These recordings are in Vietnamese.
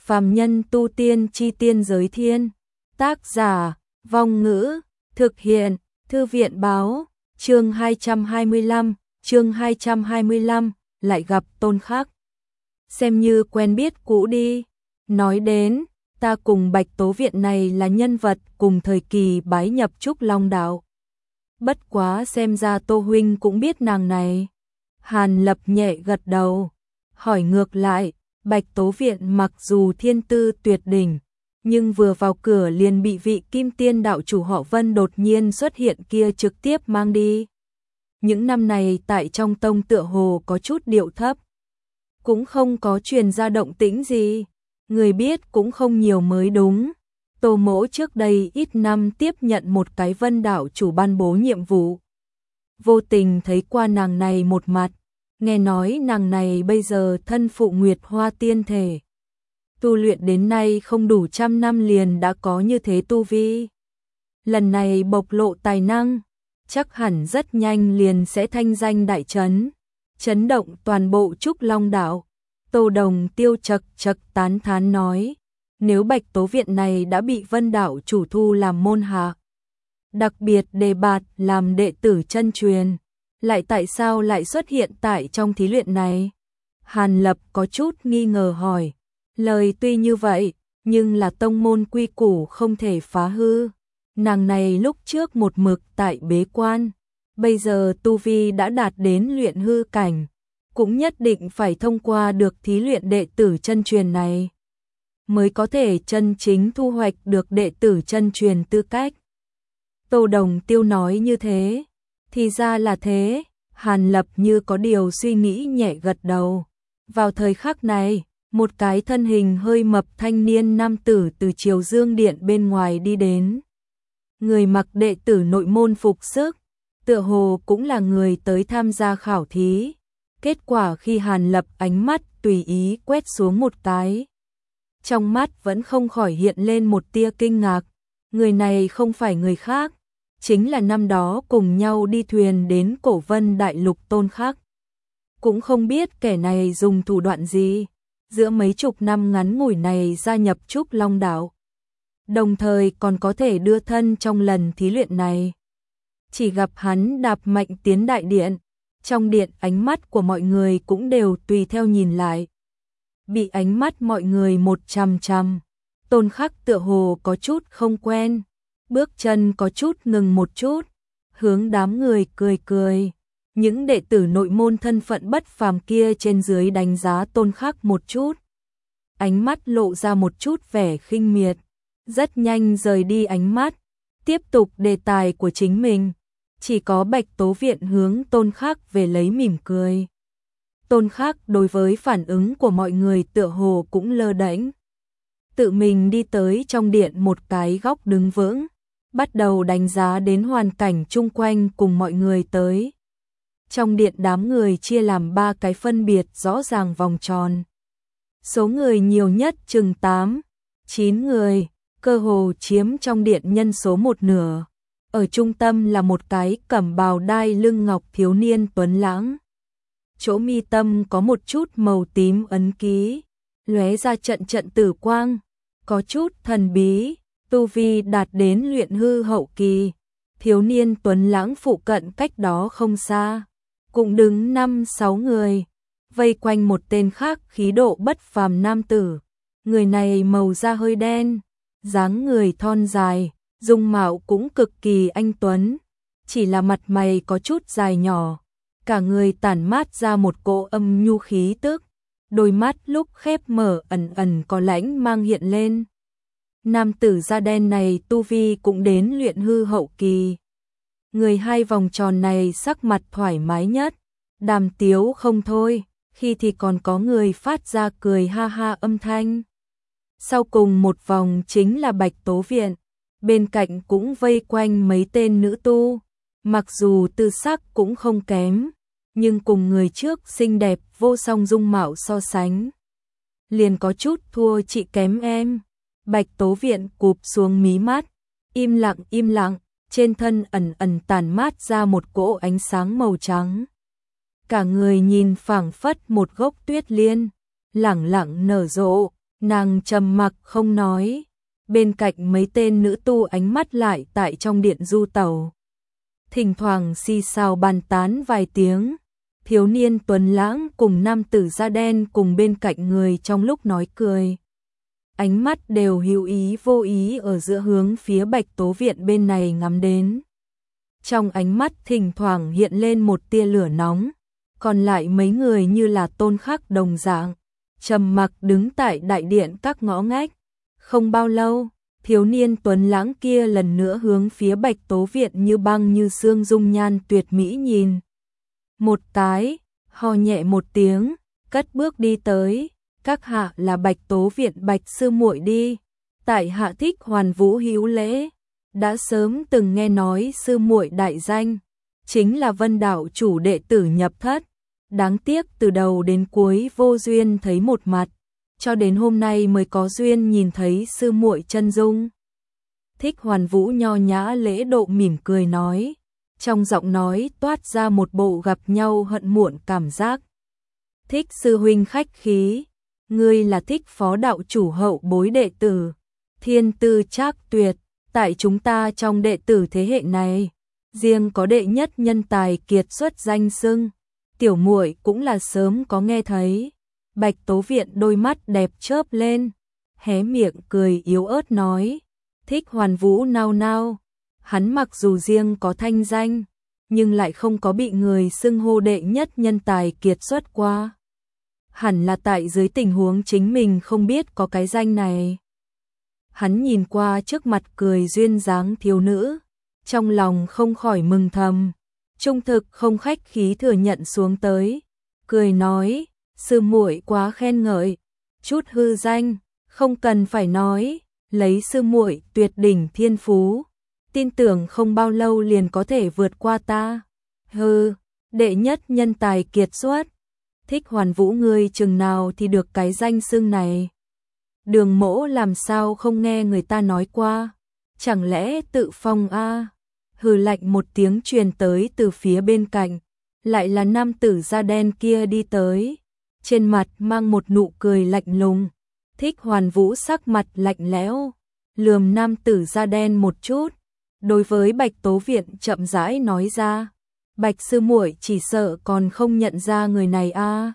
Phàm nhân tu tiên chi tiên giới thiên. Tác giả, Vong Ngữ, thực hiện, Thư viện báo, chương 225, lại gặp Tôn Khắc. Xem như quen biết cũ đi. Nói đến, ta cùng Bạch Tố Viện này là nhân vật cùng thời kỳ bái nhập Trúc Long Đạo. Bất quá xem ra Tô huynh cũng biết nàng này. Hàn Lập nhẹ gật đầu, hỏi ngược lại, Bạch Tố Viện mặc dù thiên tư tuyệt đỉnh, nhưng vừa vào cửa liền bị vị Kim Tiên đạo chủ họ Vân đột nhiên xuất hiện kia trực tiếp mang đi. Những năm này tại trong tông tựa hồ có chút điệu thấp, cũng không có truyền ra động tĩnh gì, người biết cũng không nhiều mới đúng. Tô Mỗ trước đây ít năm tiếp nhận một cái Vân đạo chủ ban bố nhiệm vụ, vô tình thấy qua nàng này một mặt, nghe nói nàng này bây giờ thân phụ Nguyệt Hoa tiên thể, tu luyện đến nay không đủ 100 năm liền đã có như thế tu vi. Lần này bộc lộ tài năng, chắc hẳn rất nhanh liền sẽ thanh danh đại chấn, chấn động toàn bộ Trúc Long Đạo. Tô Đồng Tiêu chật chật tán thán nói, nếu Bạch Tố Viện này đã bị Vân đạo chủ thu làm môn hạ, đặc biệt đề bạt làm đệ tử chân truyền, lại tại sao lại xuất hiện tại trong thí luyện này? Hàn Lập có chút nghi ngờ hỏi, lời tuy như vậy, nhưng là tông môn quy củ không thể phá hư. Nàng này lúc trước một mực tại bế quan, bây giờ tu vi đã đạt đến luyện hư cảnh, cũng nhất định phải thông qua được thí luyện đệ tử chân truyền này, mới có thể chân chính thu hoạch được đệ tử chân truyền tư cách. Tô Đồng Tiêu nói như thế, thì ra là thế. Hàn Lập như có điều suy nghĩ nhẹ gật đầu. Vào thời khắc này, một cái thân hình hơi mập thanh niên nam tử từ Triều Dương Điện bên ngoài đi đến. Người mặc đệ tử nội môn phục sức, tựa hồ cũng là người tới tham gia khảo thí. Kết quả khi Hàn Lập ánh mắt tùy ý quét xuống một cái, trong mắt vẫn không khỏi hiện lên một tia kinh ngạc. Người này không phải người khác, chính là năm đó cùng nhau đi thuyền đến Cổ Vân Đại Lục Tôn Khắc. Cũng không biết kẻ này dùng thủ đoạn gì, giữa mấy chục năm ngắn ngủi này gia nhập Trúc Long Đạo, đồng thời còn có thể đưa thân trong lần thí luyện này. Chỉ gặp hắn đạp mạnh tiến đại điện, trong điện ánh mắt của mọi người cũng đều tùy theo nhìn lại. Bị ánh mắt mọi người một chằm chằm, Tôn Khắc tựa hồ có chút không quen, bước chân có chút ngừng một chút, hướng đám người cười cười. Những đệ tử nội môn thân phận bất phàm kia trên dưới đánh giá Tôn Khắc một chút, ánh mắt lộ ra một chút vẻ khinh miệt, rất nhanh rời đi ánh mắt, tiếp tục đề tài của chính mình. Chỉ có Bạch Tố Viện hướng Tôn Khắc về lấy mỉm cười. Tôn Khắc đối với phản ứng của mọi người tựa hồ cũng lơ đễnh, tự mình đi tới trong điện một cái góc đứng vững, bắt đầu đánh giá đến hoàn cảnh chung quanh cùng mọi người tới. Trong điện đám người chia làm 3 cái phân biệt rõ ràng vòng tròn. Số người nhiều nhất chừng 8, 9 người, cơ hồ chiếm trong điện nhân số một nửa. Ở trung tâm là một cái cẩm bào đai lưng ngọc thiếu niên tuấn lãng. Chỗ mi tâm có một chút màu tím ấn ký, lóe ra trận trận tử quang, có chút thần bí, tu vi đạt đến luyện hư hậu kỳ. Thiếu niên tuấn lãng phụ cận cách đó không xa, cũng đứng 5-6 người, vây quanh một tên khác khí độ bất phàm nam tử. Người này màu da hơi đen, dáng người thon dài, dung mạo cũng cực kỳ anh tuấn, chỉ là mặt mày có chút dài nhỏ, cả người tản mát ra một cỗ âm nhu khí tức, đôi mắt lúc khép mở ẩn ẩn có lãnh mang hiện lên. Nam tử da đen này tu vi cũng đến luyện hư hậu kỳ. Người hai vòng tròn này sắc mặt thoải mái nhất, đàm tiếu không thôi, khi thì còn có người phát ra cười ha ha âm thanh. Sau cùng một vòng chính là Bạch Tố Viện, bên cạnh cũng vây quanh mấy tên nữ tu, mặc dù tư sắc cũng không kém, nhưng cùng người trước xinh đẹp vô song dung mạo so sánh, liền có chút thua chị kém em. Bạch Tố Viện cụp xuống mí mắt, im lặng, trên thân ẩn ẩn tản mát ra một cỗ ánh sáng màu trắng. Cả người nhìn phảng phất một gốc tuyết liên, lẳng lặng nở rộ, Nàng trầm mặc không nói, bên cạnh mấy tên nữ tu ánh mắt lại tại trong điện du tẩu. Thỉnh thoảng xì xào bàn tán vài tiếng, thiếu niên tuấn lãng cùng nam tử da đen cùng bên cạnh người trong lúc nói cười. Ánh mắt đều hữu ý vô ý ở giữa hướng phía Bạch Tố Viện bên này ngắm đến. Trong ánh mắt thỉnh thoảng hiện lên một tia lửa nóng, còn lại mấy người như là Tôn Khắc đồng dạng, trầm mặc đứng tại đại điện các ngõ ngách. Không bao lâu, thiếu niên tuấn lãng kia lần nữa hướng phía Bạch Tố Viện như băng như xương dung nhan tuyệt mỹ nhìn. Một cái, ho nhẹ một tiếng, cất bước đi tới, các hạ là Bạch Tố Viện Bạch sư muội đi, tại hạ Thích Hoàn Vũ hữu lễ, đã sớm từng nghe nói sư muội đại danh, chính là Vân đạo chủ đệ tử nhập thất, đáng tiếc từ đầu đến cuối vô duyên thấy một mặt, cho đến hôm nay mới có duyên nhìn thấy sư muội chân dung. Thích Hoàn Vũ nho nhã lễ độ mỉm cười nói, trong giọng nói toát ra một bộ gặp nhau hận muộn cảm giác. Thích sư huynh khách khí, ngươi là Thích phó đạo chủ hậu bối đệ tử, thiên tư trác tuyệt, tại chúng ta trong đệ tử thế hệ này, riêng có đệ nhất nhân tài kiệt xuất danh xưng, tiểu muội cũng là sớm có nghe thấy. Bạch Tố Viện đôi mắt đẹp chớp lên, hé miệng cười yếu ớt nói, Thích Hoàn Vũ nao nao, hắn mặc dù riêng có thanh danh, nhưng lại không có bị người xưng hô đệ nhất nhân tài kiệt xuất qua. Hẳn là tại dưới tình huống chính mình không biết có cái danh này. Hắn nhìn qua trước mặt cười duyên dáng thiếu nữ, trong lòng không khỏi mừng thầm, trung thực không khách khí thừa nhận xuống tới, cười nói, sư muội quá khen ngợi, chút hư danh, không cần phải nói, lấy sư muội tuyệt đỉnh thiên phú, tin tưởng không bao lâu liền có thể vượt qua ta. Hừ, đệ nhất nhân tài kiệt xuất, Thích Hoàn Vũ ngươi chừng nào thì được cái danh xưng này. Đường Mỗ làm sao không nghe người ta nói qua, chẳng lẽ tự phong a? Hừ lạnh một tiếng truyền tới từ phía bên cạnh, lại là nam tử da đen kia đi tới, trên mặt mang một nụ cười lạnh lùng. Thích Hoàn Vũ sắc mặt lạnh lẽo, lườm nam tử da đen một chút, đối với Bạch Tố Viện chậm rãi nói ra, Bạch sư muội chỉ sợ còn không nhận ra người này a.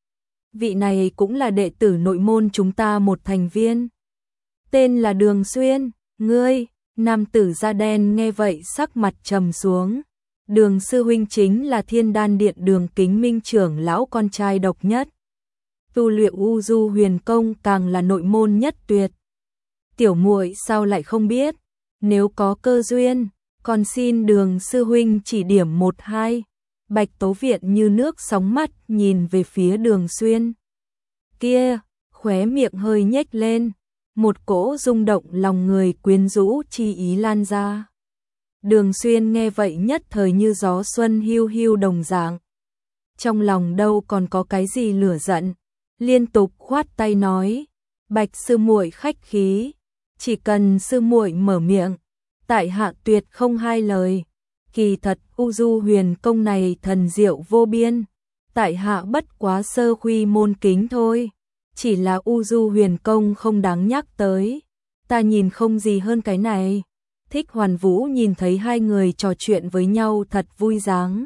Vị này cũng là đệ tử nội môn chúng ta một thành viên, tên là Đường Xuyên. Ngươi, nam tử da đen nghe vậy sắc mặt trầm xuống, Đường sư huynh chính là Thiên Đan Điện Đường Kính Minh trưởng lão con trai độc nhất, tu luyện U Du Huyền Công càng là nội môn nhất tuyệt. Tiểu muội sao lại không biết, nếu có cơ duyên, còn xin Đường sư huynh chỉ điểm một hai. Bạch Tố Viện như nước sóng mắt nhìn về phía Đường Xuyên. Kia, khóe miệng hơi nhếch lên, một cỗ rung động lòng người quyến rũ chi ý lan ra. Đường Xuyên nghe vậy nhất thời như gió xuân hiu hiu đồng dạng. Trong lòng đâu còn có cái gì lửa giận, liên tục khoát tay nói, Bạch sư muội khách khí, chỉ cần sư muội mở miệng, tại hạ tuyệt không hai lời. Kỳ thật U Du Huyền Công này thần diệu vô biên, tại hạ bất quá sơ khuy môn kính thôi, chỉ là U Du Huyền Công không đáng nhắc tới, ta nhìn không gì hơn cái này. Thích Hoàn Vũ nhìn thấy hai người trò chuyện với nhau thật vui dáng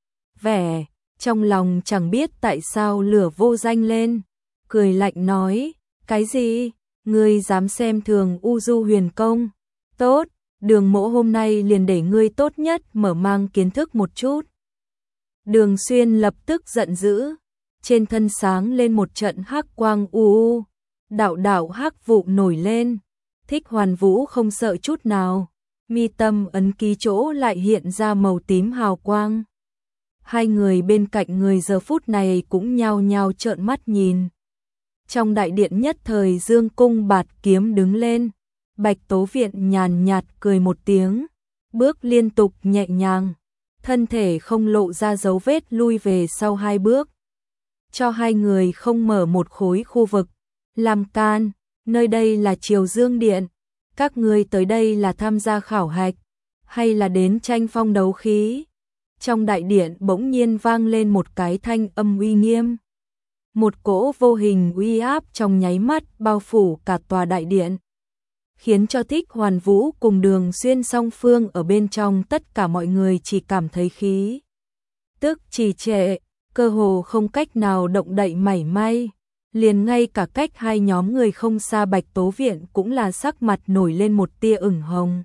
vẻ, trong lòng chẳng biết tại sao lửa vô danh lên, cười lạnh nói, cái gì, ngươi dám xem thường U Du Huyền Công, tốt, Đường Mỗ hôm nay liền để ngươi tốt nhất mở mang kiến thức một chút. Đường Xuyên lập tức giận dữ, trên thân sáng lên một trận hắc quang u, đạo đạo hắc vụ nổi lên. Thích Hoàn Vũ không sợ chút nào, mi tâm ấn ký chỗ lại hiện ra màu tím hào quang. Hai người bên cạnh người giờ phút này cũng nhao nhao trợn mắt nhìn. Trong đại điện nhất thời dương cung bạt kiếm đứng lên, Bạch Tố Viện nhàn nhạt cười một tiếng, bước liên tục nhẹ nhàng, thân thể không lộ ra dấu vết lui về sau hai bước. Cho hai người không mở một khối khu vực, làm can, nơi đây là Triều Dương Điện, các ngươi tới đây là tham gia khảo hạch, hay là đến tranh phong đấu khí? Trong đại điện bỗng nhiên vang lên một cái thanh âm uy nghiêm. Một cỗ vô hình uy áp trong nháy mắt bao phủ cả tòa đại điện, khiến cho Thích Hoàn Vũ cùng Đường Xuyên song phương ở bên trong tất cả mọi người chỉ cảm thấy khí tức trì trệ, cơ hồ không cách nào động đậy mảy may. Liền ngay cả cách hai nhóm người không xa Bạch Tố Viện cũng là sắc mặt nổi lên một tia ửng hồng.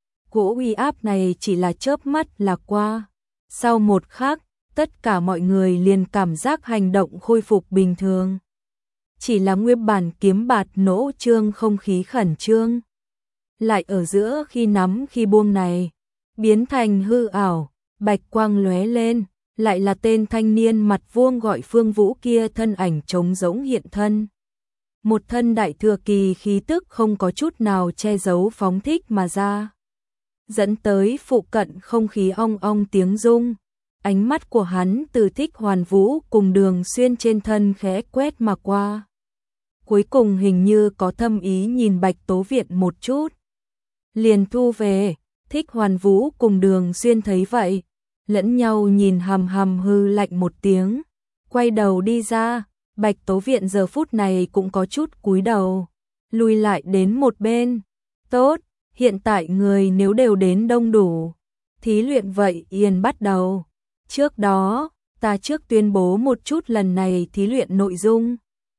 Cỗ uy áp này chỉ là chớp mắt là qua. Sau một khắc, tất cả mọi người liền cảm giác hành động khôi phục bình thường. Chỉ là nguyên bản kiếm bạt nỗ trương không khí khẩn trương. Lại ở giữa khi nắm khi buông này, biến thành hư ảo, bạch quang lóe lên, lại là tên thanh niên mặt vuông gọi Phương Vũ kia thân ảnh trống rỗng hiện thân. Một thân đại thừa kỳ khí tức không có chút nào che giấu phóng thích mà ra. Dẫn tới phụ cận không khí ong ong tiếng rung. Ánh mắt của hắn từ Thích Hoàn Vũ cùng Đường Xuyên trên thân khẽ quét mà qua. Cuối cùng hình như có thâm ý nhìn Bạch Tố Viện một chút. Liền thu về, Thích Hoàn Vũ cùng Đường Xuyên thấy vậy, lẫn nhau nhìn hằm hằm hư lạnh một tiếng, quay đầu đi ra. Bạch Tố Viện giờ phút này cũng có chút cúi đầu, lùi lại đến một bên. Tốt, hiện tại người nếu đều đến đông đủ, thí luyện vậy yên bắt đầu. Trước đó, ta trước tuyên bố một chút lần này thí luyện nội dung.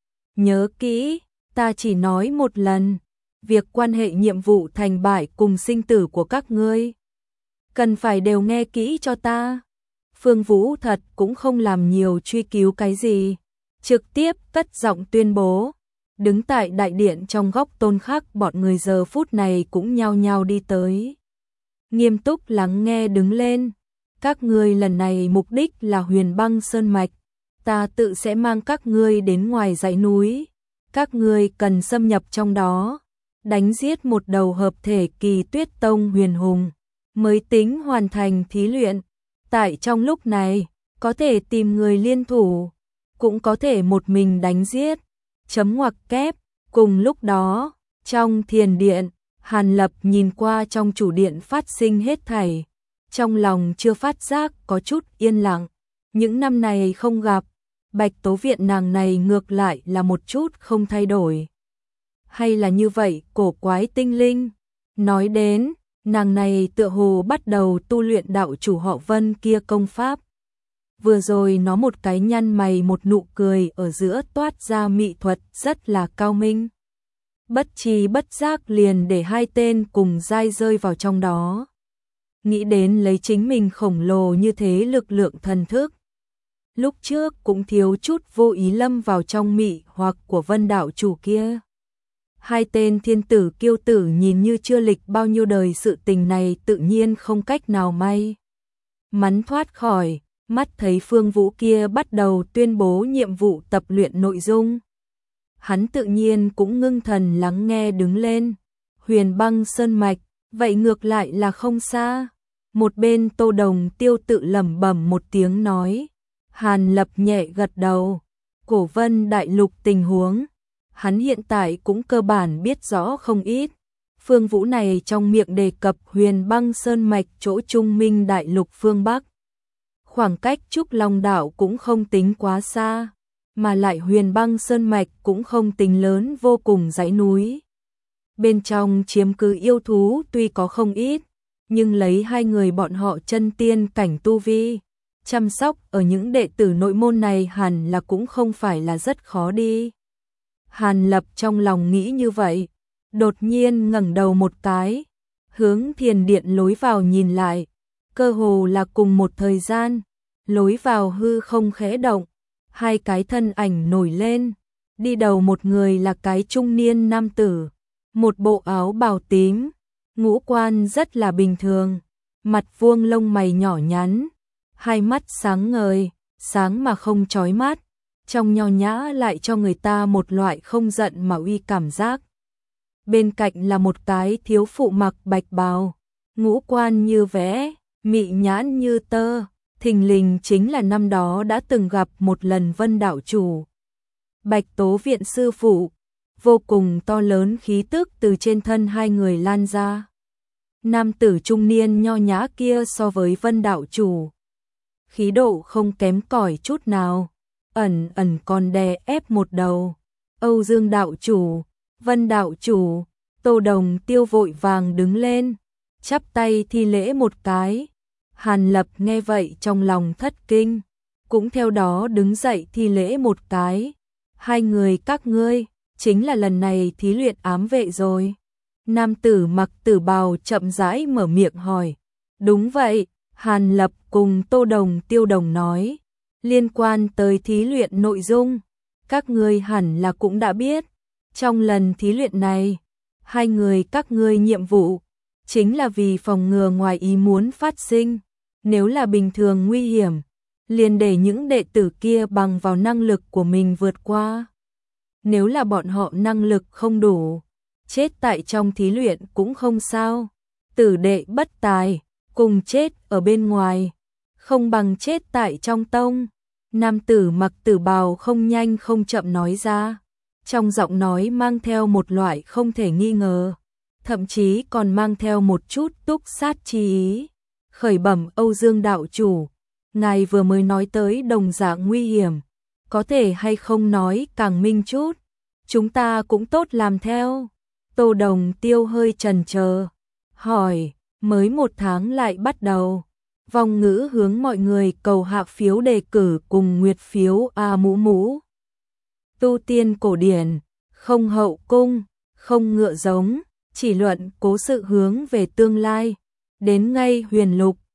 Nhớ kỹ, ta chỉ nói một lần, việc quan hệ nhiệm vụ thành bại cùng sinh tử của các ngươi. Cần phải đều nghe kỹ cho ta. Phương Vũ thật cũng không làm nhiều truy cứu cái gì, trực tiếp cất giọng tuyên bố. Đứng tại đại điện trong góc Tôn Khắc bọn người giờ phút này cũng nhao nhao đi tới. Nghiêm túc lắng nghe đứng lên. Các ngươi lần này mục đích là Huyền Băng Sơn Mạch. Ta tự sẽ mang các ngươi đến ngoài dãy núi. Các ngươi cần xâm nhập trong đó, đánh giết một đầu hợp thể kỳ Tuyết Tông huyền hùng, mới tính hoàn thành thí luyện. Tại trong lúc này, có thể tìm người liên thủ, cũng có thể một mình đánh giết. Chấm ngoặc kép. Cùng lúc đó, trong thiền điện, Hàn Lập nhìn qua trong chủ điện phát sinh hết thảy. Trong lòng chưa phát giác có chút yên lặng. Những năm này không gặp, Bạch Tố Viện nàng này ngược lại là một chút không thay đổi. Hay là như vậy cổ quái tinh linh. Nói đến, nàng này tựa hồ bắt đầu tu luyện đạo chủ họ Vân kia công pháp. Vừa rồi nó một cái nhăn mày một nụ cười ở giữa toát ra mỹ thuật rất là cao minh. Bất tri bất giác liền để hai tên cùng giai rơi vào trong đó. Nghĩ đến lấy chính mình khổng lồ như thế lực lượng thần thức. Lúc trước cũng thiếu chút vô ý lâm vào trong mị hoặc của Vân đạo chủ kia. Hai tên thiên tử kiêu tử nhìn như chưa lịch bao nhiêu đời sự tình này tự nhiên không cách nào may mắn thoát khỏi. Mắt thấy Phương Vũ kia bắt đầu tuyên bố nhiệm vụ tập luyện nội dung. Hắn tự nhiên cũng ngưng thần lắng nghe đứng lên. Huyền Băng Sơn Mạch, vậy ngược lại là không xa. Một bên Tô Đồng Tiêu tự lẩm bẩm một tiếng nói. Hàn Lập nhẹ gật đầu. Cổ Vân đại lục tình huống, hắn hiện tại cũng cơ bản biết rõ không ít. Phương Vũ này trong miệng đề cập Huyền Băng Sơn Mạch chỗ Trung Minh đại lục phương Bắc. Khoảng cách Trúc Long đảo cũng không tính quá xa, mà lại Huyền Băng Sơn Mạch cũng không tính lớn vô cùng dãy núi. Bên trong chiếm cứ yêu thú tuy có không ít, nhưng lấy hai người bọn họ chân tiên cảnh tu vi, chăm sóc ở những đệ tử nội môn này hẳn là cũng không phải là rất khó đi. Hàn Lập trong lòng nghĩ như vậy, đột nhiên ngẩng đầu một cái, hướng thiền điện lối vào nhìn lại, cơ hồ là cùng một thời gian, lối vào hư không khẽ động, hai cái thân ảnh nổi lên, đi đầu một người là cái trung niên nam tử, một bộ áo bào tím, ngũ quan rất là bình thường, mặt vuông lông mày nhỏ nhắn, hai mắt sáng ngời, sáng mà không chói mắt, trong nho nhã lại cho người ta một loại không giận mà uy cảm giác. Bên cạnh là một cái thiếu phụ mặc bạch bào, ngũ quan như vẽ, mị nhãn như tơ, thình lình chính là năm đó đã từng gặp một lần Vân đạo chủ. Bạch Tố Viện sư phụ, vô cùng to lớn khí tức từ trên thân hai người lan ra. Nam tử trung niên nho nhã kia so với Vân đạo chủ, khí độ không kém cỏi chút nào, ẩn ẩn còn đè ép một đầu. Âu Dương đạo chủ, Vân đạo chủ, Tô Đồng Tiêu vội vàng đứng lên, chắp tay thi lễ một cái. Hàn Lập nghe vậy trong lòng thất kinh, cũng theo đó đứng dậy thi lễ một cái. Hai người các ngươi, chính là lần này thí luyện ám vệ rồi. Nam tử mặc tử bào chậm rãi mở miệng hỏi. Đúng vậy, Hàn Lập cùng Tô Đồng Tiêu đồng nói. Liên quan tới thí luyện nội dung, các ngươi hẳn là cũng đã biết. Trong lần thí luyện này, hai người các ngươi nhiệm vụ chính là vì phòng ngừa ngoài ý muốn phát sinh. Nếu là bình thường nguy hiểm, liền để những đệ tử kia bằng vào năng lực của mình vượt qua. Nếu là bọn họ năng lực không đủ, chết tại trong thí luyện cũng không sao. Tử đệ bất tài, cùng chết ở bên ngoài, không bằng chết tại trong tông. Nam tử mặc tử bào không nhanh không chậm nói ra, trong giọng nói mang theo một loại không thể nghi ngờ, thậm chí còn mang theo một chút túc sát chi ý. Khởi bẩm Âu Dương đạo chủ, ngài vừa mới nói tới đồng dạng nguy hiểm, có thể hay không nói càng minh chút, chúng ta cũng tốt làm theo. Tô Đồng Tiêu hơi chần chờ, hỏi, mới 1 tháng lại bắt đầu. Vong ngữ hướng mọi người cầu hạ phiếu đề cử cùng nguyệt phiếu A mũ mũ. Tu tiên cổ điển, không hậu cung, không ngựa giống, chỉ luận cố sự hướng về tương lai. Đến ngay huyền lục,